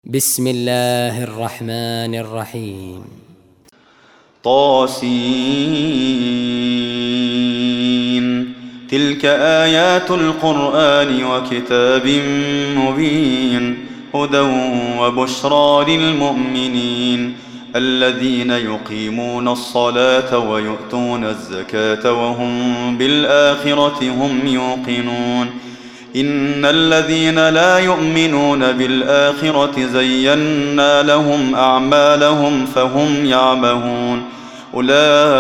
بسم الله الرحمن الرحيم. طاسين. تلك آيات القرآن وكتاب مبين، هدى وبشرى للمؤمنين الذين يقيمون الصلاة ويؤتون الزكاة وهم بالآخرة هم يوقنون. إن الذين لا يؤمنون بالآخرة زينا لهم أعمالهم فهم يعمهون. أولئك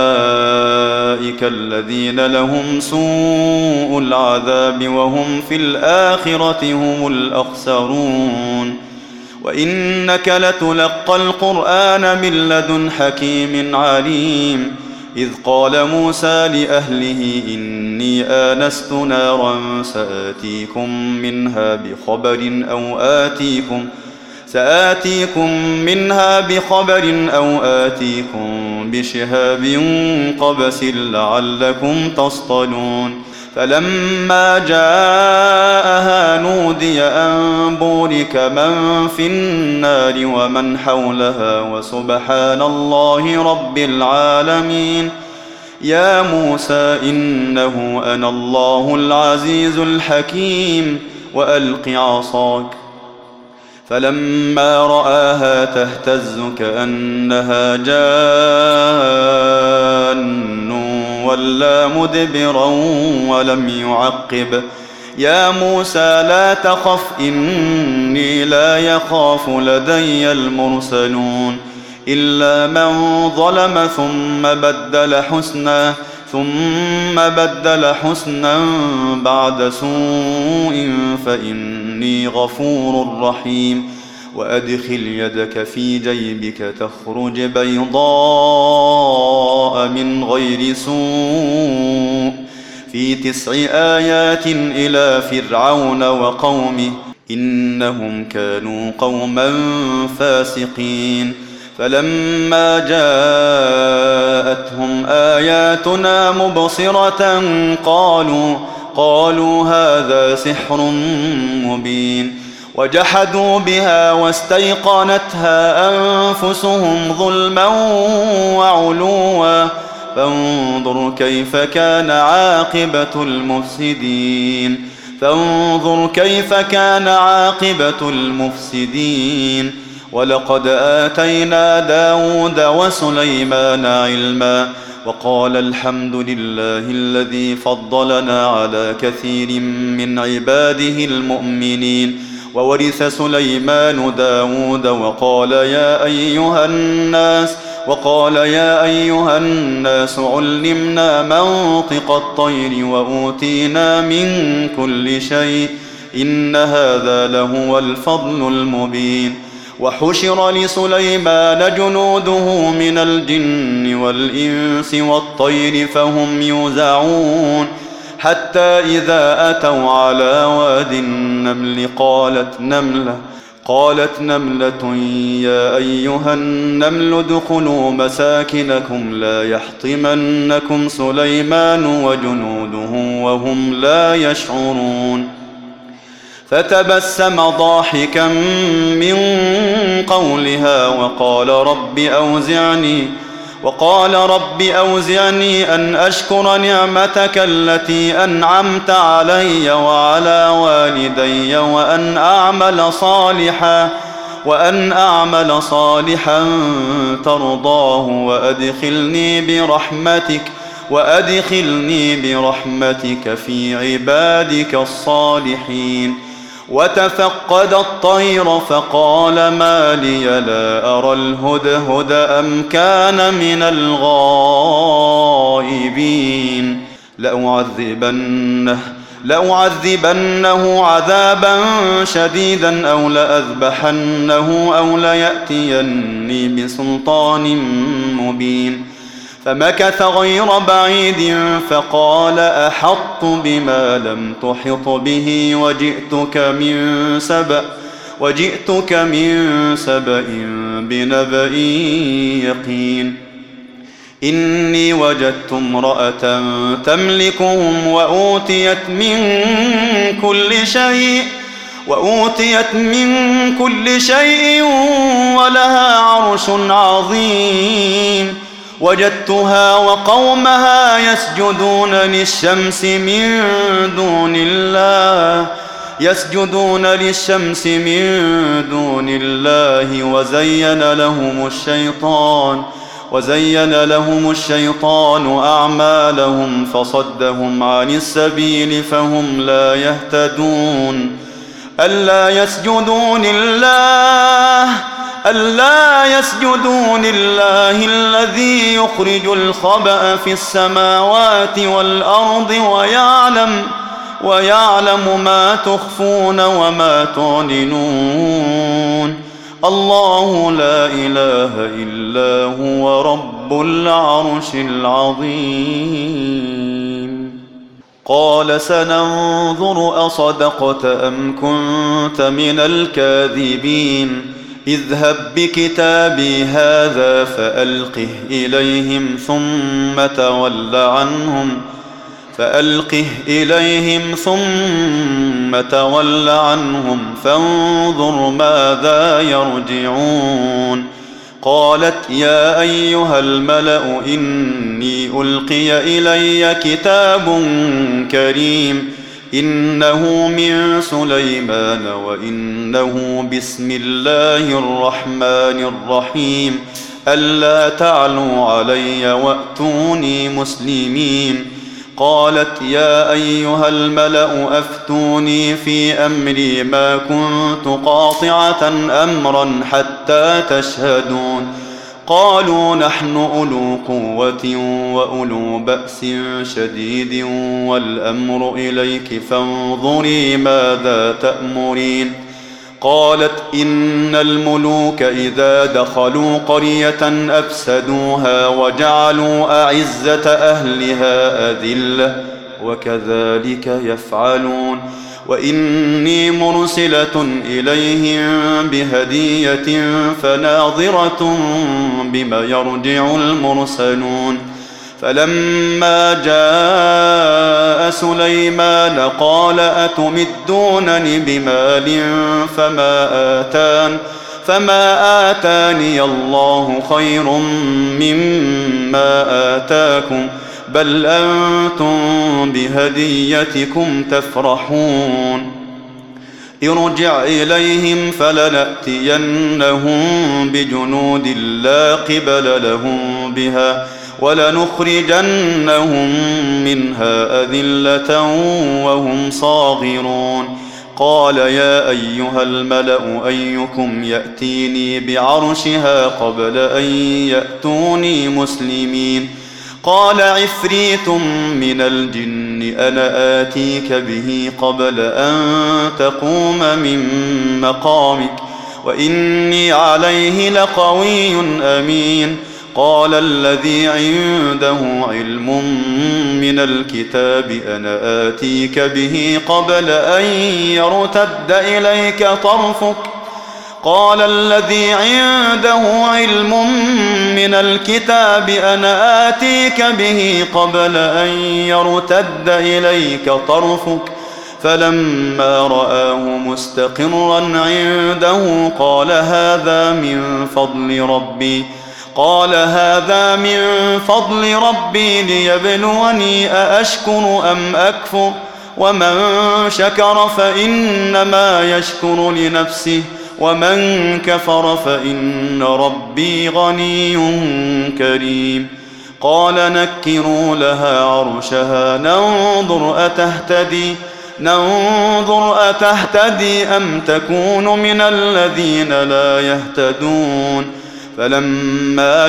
الذين لهم سوء العذاب وهم في الآخرة هم الأخسرون. وإنك لتلقى القرآن من لدن حكيم عليم. إذ قال موسى لأهله إني آنست نارا سآتيكم منها بخبر أو آتيكم بشهاب قبس لعلكم تصطلون. فلما جاءها نودي أن بورك من في النار ومن حولها وسبحان الله رب العالمين. يا موسى إنه أنا الله العزيز الحكيم وألق عصاك. فلما رآها تهتز كأنها جان ولا مدبرا ولم يعقب. يا موسى لا تخف إني لا يخاف لدي المرسلون. إلا من ظلم ثم بدل حسنا بعد سوء فإني غفور رحيم. وأدخل يدك في جيبك تخرج بيضاء من غير سوء في 9 آيات إلى فرعون وقومه إنهم كانوا قوما فاسقين. فلما جاءتهم آياتنا مبصرة قالوا هذا سحر مبين. وجحدوا بها واستيقنتها أنفسهم ظلما وعلوا فانظر كيف كان عاقبة المفسدين. ولقد آتينا داود وسليمان علما وقال الحمد لله الذي فضلنا على كثير من عباده المؤمنين. وورث سليمان داود وقال يا أيها الناس علمنا منطق الطير وأوتينا من كل شيء إن هذا لهو الفضل المبين. وحشر لسليمان جنوده من الجن والإنس والطير فهم يوزعون. حتى إذا أتوا على واد النمل قالت نملة يا أيها النمل ادخلوا مساكنكم لا يحطمنكم سليمان وجنوده وهم لا يشعرون. فتبسم ضاحكا من قولها وقال رب أوزعني أن أشكر نعمتك التي أنعمت علي وعلى والدي وأن أعمل صالحا ترضاه وأدخلني برحمتك في عبادك الصالحين. وتفقد الطير فقال ما لي لا أرى الهدهد أم كان من الغائبين. لأعذبنه عذابا شديدا أو لأذبحنه أو ليأتيني بسلطان مبين. فمكث غير بعيد فقال أحطت بما لم تحط به وجئتك من سبأ بنبأ يقين. إني وجدت امرأة تملكهم وأوتيت من كل شيء وأوتيت من كل شيء ولها عرش عظيم. وجدتها وقومها يسجدون للشمس من دون الله وزين لهم الشيطان أعمالهم فصدهم عن السبيل فهم لا يهتدون. ألا يسجدون لله الذي يخرج الخبأ في السماوات والأرض ويعلم ما تخفون وما تعلنون. الله لا إله إلا هو رب العرش العظيم. قال سننظر أصدقت أم كنت من الكاذبين. اذهب بكتابي هذا فألقه إليهم ثم تول عنهم فانظر ماذا يرجعون. قالت يا أيها الملأ إني ألقي إلي كتاب كريم إنه من سليمان وإنه بسم الله الرحمن الرحيم ألا تعلوا علي وأتوني مسلمين. قالت يا أيها الملأ أفتوني في أمري ما كنت قاطعة أمرا حتى تشهدون. قالوا نحن أولو قوة وأولو بأس شديد والأمر إليك فانظري ماذا تأمرين. قالت إن الملوك إذا دخلوا قرية أفسدوها وجعلوا أعزة أهلها أذلة وكذلك يفعلون. وإني مرسلة إليهم بهدية فناظرة بما يرجع المرسلون. فلما جاء سليمان قال أتمدونني بمال فما آتاني الله خير مما آتاكم بل أنتم بهديتكم تفرحون. ارجع إليهم فلنأتينهم بجنود لا قبل لهم بها ولنخرجنهم منها أذلة وهم صاغرون. قال يا أيها الملأ أيكم يأتيني بعرشها قبل أن يأتوني مسلمين. قال عفريت من الجن أنا آتيك به قبل أن تقوم من مقامك وإني عليه لقوي أمين. قال الذي عنده علم من الكتاب أنا آتيك به قبل أن يرتد إليك طرفك. قال الذي عنده علم من الكتاب أنا آتيك به قبل أن يرتد إليك طرفك فلما رآه مستقرا عنده قال هذا من فضل ربي ليبلوني أأشكر أم أكفر ومن شكر فإنما يشكر لنفسه ومن كفر فإن ربي غني كريم. قال نكروا لها عرشها ننظر أتهتدي أم تكون من الذين لا يهتدون. فلما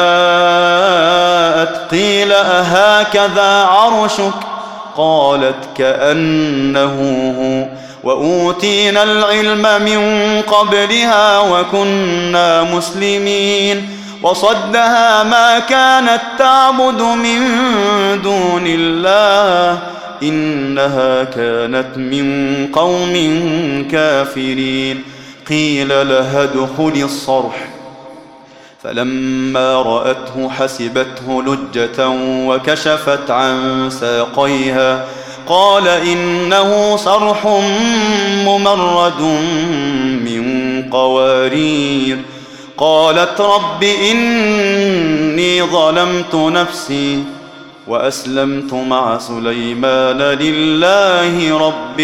جاءت قيل أهكذا عرشك قالت كأنه هو وأوتينا العلم من قبلها وكنا مسلمين. وصدها ما كانت تعبد من دون الله إنها كانت من قوم كافرين. قيل لها ادخلي الصرح فلما رأته حسبته لجة وكشفت عن ساقيها قال إنه صرح ممرد من قوارير. قالت رب إني ظلمت نفسي وأسلمت مع سليمان لله رب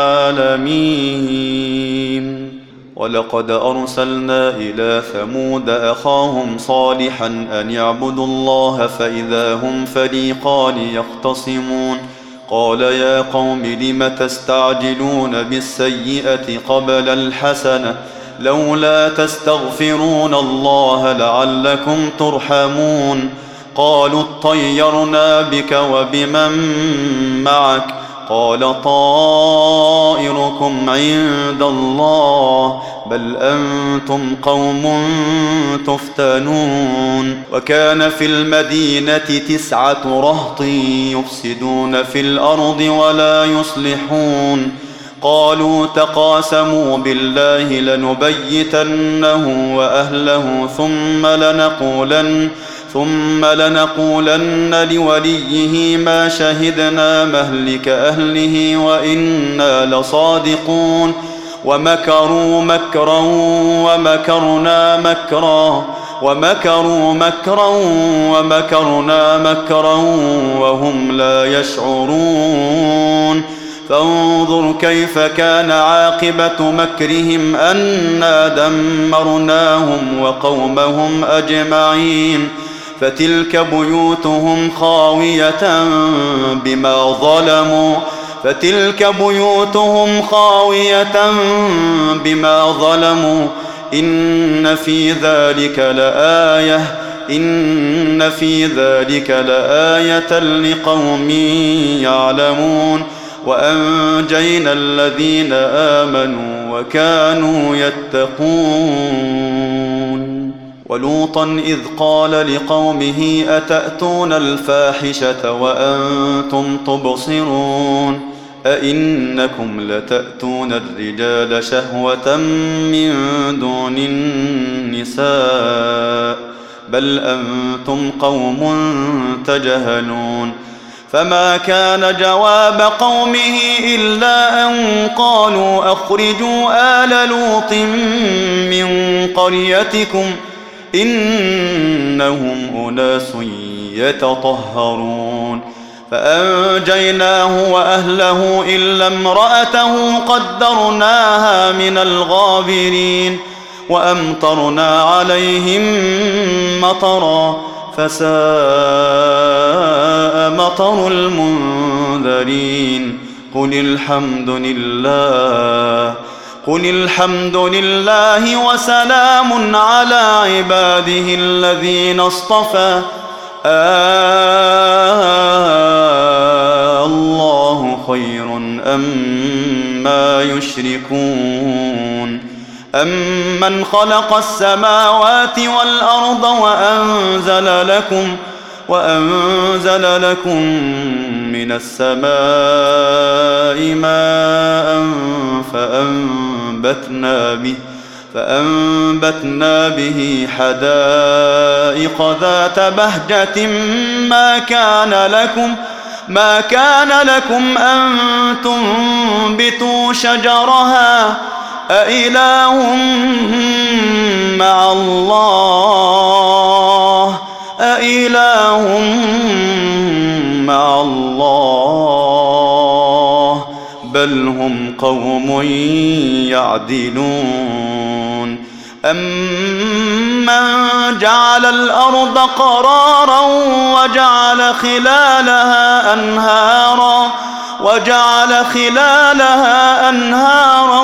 العالمين. ولقد أرسلنا إلى ثمود أخاهم صالحا أن يعبدوا الله فإذا هم فريقان يختصمون. قال يا قوم لم تستعجلون بالسيئة قبل الحسنة لولا تستغفرون الله لعلكم ترحمون. قالوا اطيرنا بك وبمن معك قال طائركم عند الله بل أنتم قوم تفتنون. وكان في المدينة 9 رهط يفسدون في الأرض ولا يصلحون. قالوا تقاسموا بالله لنبيتنه وأهله ثم لنقولن لوليه ما شهدنا مهلك أهله وإنا لصادقون. ومكروا مكرا ومكرنا مكرا وهم لا يشعرون. فانظر كيف كان عاقبة مكرهم أنا دمرناهم وقومهم أجمعين. فتلك بيوتهم خاوية بما ظلموا إن في ذلك لآية لقوم يعلمون. وأنجينا الذين آمنوا وكانوا يتقون. ولوطا إذ قال لقومه أتأتون الفاحشة وأنتم تبصرون أئنكم لتأتون الرجال شهوة من دون النساء بل أنتم قوم تجهلون. فما كان جواب قومه إلا أن قالوا أخرجوا آل لوط من قريتكم إنهم أناس يتطهرون. فأنجيناه وأهله إلا امرأته قدرناها من الغابرين. وأمطرنا عليهم مطرا فساء مطر المنذرين. قل الحمد لله وسلام على عباده الذين اصطفى الله خير أما يشركون. أمن خلق السماوات والأرض وأنزل لكم من السماء ماء فأنبتنا به حدائق ذات بهجة ما كان لكم أن تنبتوا شجرها أإله مع الله بل هم قوم يعدلون. أمن جعل الأرض قرارا وجعل خلالها أنهارا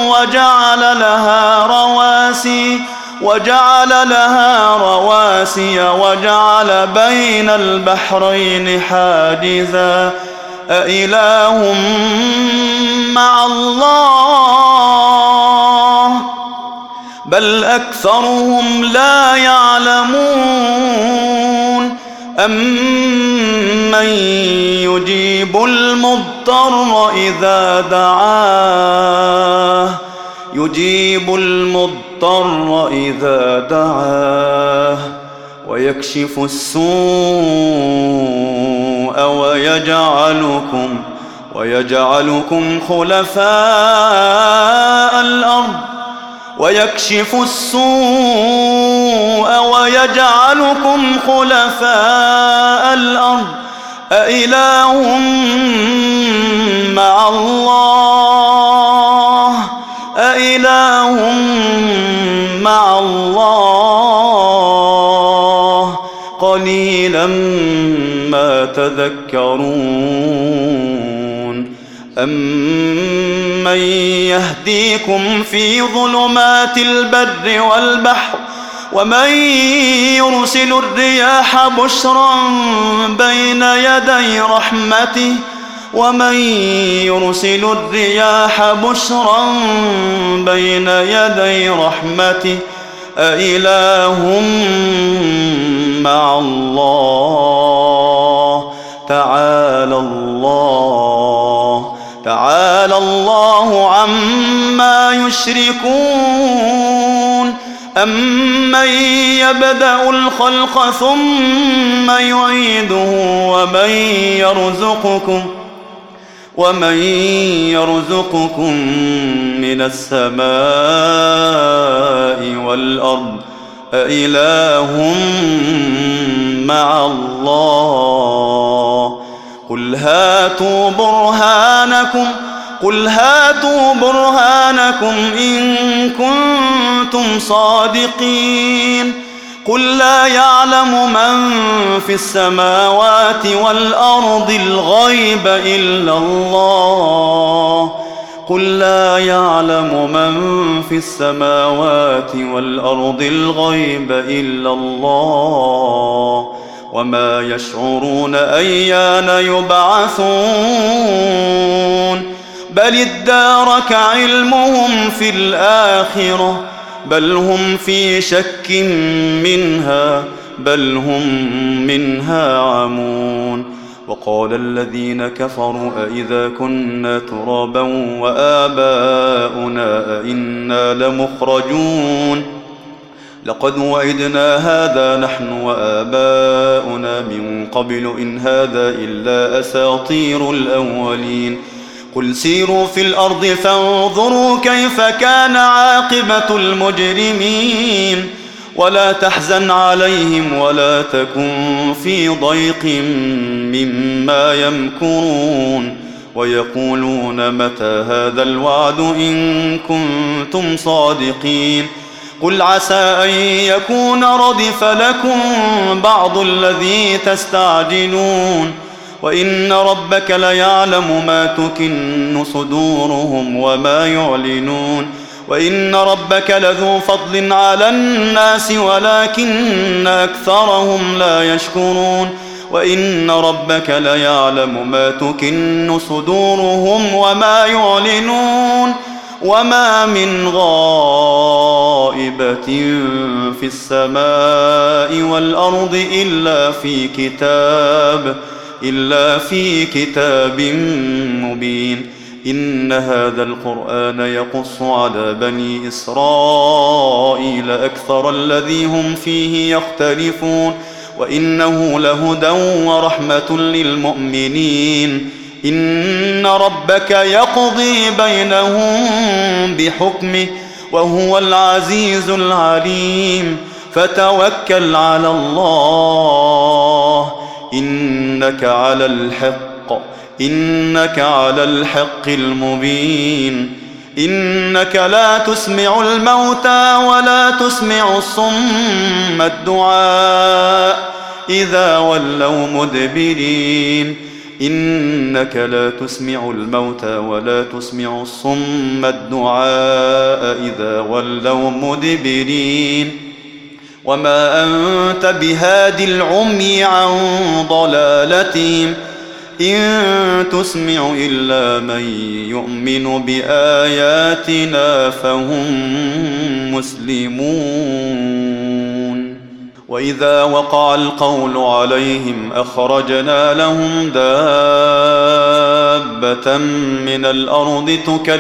وجعل لها رواسي وجعل بين البحرين حاجزا أإله مع الله بل أكثرهم لا يعلمون. أمن يجيب المضطر إذا دعاه ويكشف السوء ويجعلكم خلفاء الأرض ويكشف السوء ويجعلكم خلفاء الأرض أإله مع الله أإله مع الله قليلا ما تذكرون أمن يهديكم في ظلمات البر والبحر ومن يرسل الرياح بشرا بين يدي رحمته ومن يرسل الرياح بشرا بين يدي رحمته أإله مع الله تعالى الله عما يشركون أمن يبدأ الخلق ثم يعيده ومن يرزقكم من السماء والأرض أإله مع الله قل هاتوا برهانكم إن كنتم صادقين قل لا يعلم من في السماوات والأرض الغيب إلا الله قل لا يعلم من في السماوات والأرض الغيب إلا الله وما يشعرون أيان يبعثون بل ادارك علمهم في الآخرة بل هم في شك منها بل هم منها عمون وقال الذين كفروا أئذا كنا ترابا وآباؤنا أئنا لمخرجون لقد وعدنا هذا نحن وآباؤنا من قبل إن هذا إلا أساطير الأولين قل سيروا في الأرض فانظروا كيف كان عاقبة المجرمين ولا تحزن عليهم ولا تكن في ضيق مما يمكرون ويقولون متى هذا الوعد إن كنتم صادقين قل عسى أن يكون ردف لكم بعض الذي تستعجلون وإن ربك ليعلم ما تكن صدورهم وما يعلنون وإن ربك لذو فضل على الناس ولكن أكثرهم لا يشكرون وإن ربك ليعلم ما تكن صدورهم وما يعلنون وما من غائبة في السماء والأرض إلا في كتاب مبين إن هذا القرآن يقص على بني إسرائيل أكثر الذي هم فيه يختلفون وإنه لهدى ورحمة للمؤمنين إن ربك يقضي بينهم بحكمه وهو العزيز العليم فتوكل على الله إنك على الحق المبين إنك لا تسمع الموتى ولا تسمع الصم الدعاء إذا ولوا مدبرين إنك لا تسمع الموتى ولا تسمع الصم الدعاء إذا ولوا مدبرين وما أنت بهاد العمي عن ضلالتهم إن تسمع إلا من يؤمن بآياتنا فهم مسلمون وإذا وقع القول عليهم أخرجنا لهم دابة من الأرض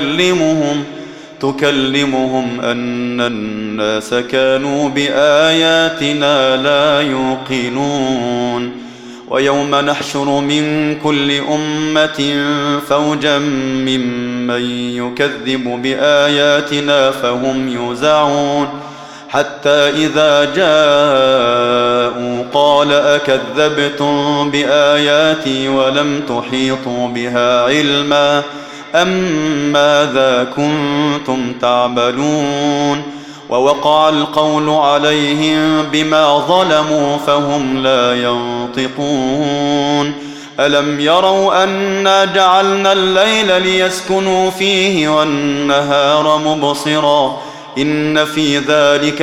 تكلمهم أن الناس كانوا بآياتنا لا يوقنون ويوم نحشر من كل أمة فوجا ممن يكذب بآياتنا فهم يوزعون حتى إذا جاءوا قال أكذبتم بآياتي ولم تحيطوا بها علما أم ماذا كنتم تعملون ووقع القول عليهم بما ظلموا فهم لا ينطقون ألم يروا أنا جعلنا الليل ليسكنوا فيه والنهار مبصرا إن في ذلك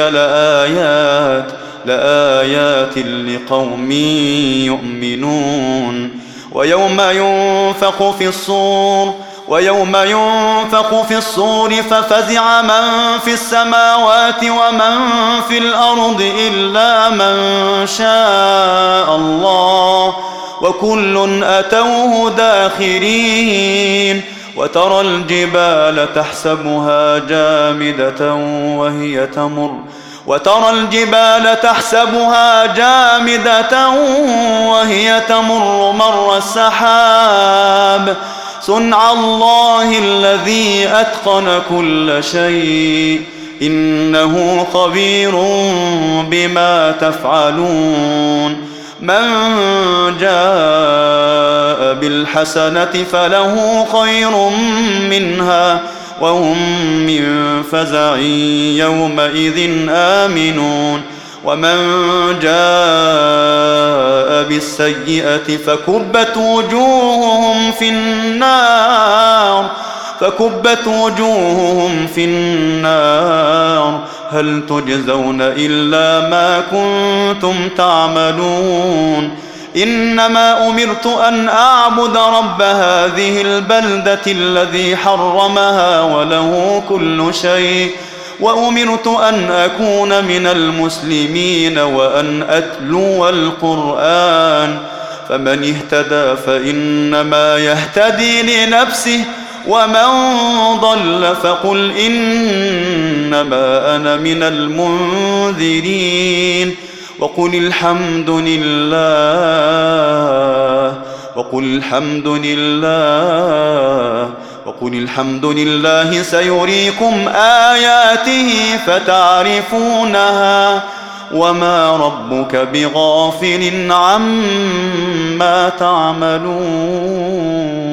لآيات لقوم يؤمنون ويوم ينفخ في الصور ففزع من في السماوات ومن في الأرض إلا من شاء الله وكل أتوه داخرين وترى الجبال تحسبها جامدة وهي تمر مر السحاب صنع الله الذي أتقن كل شيء إنه خبير بما تفعلون من جاء بالحسنة فله خير منها وهم من فزع يومئذ آمنون ومن جاء بالسيئة فكبت وجوههم في النار هل تجزون إلا ما كنتم تعملون إنما أمرت أن أعبد رب هذه البلدة الذي حرمها وله كل شيء وأمرت أن أكون من المسلمين وأن أتلو القرآن فمن اهتدى فإنما يهتدي لنفسه ومن ضل فقل إنما أنا من المنذرين وقل الحمد لله سيريكم آياته فتعرفونها وما ربك بغافل عما تعملون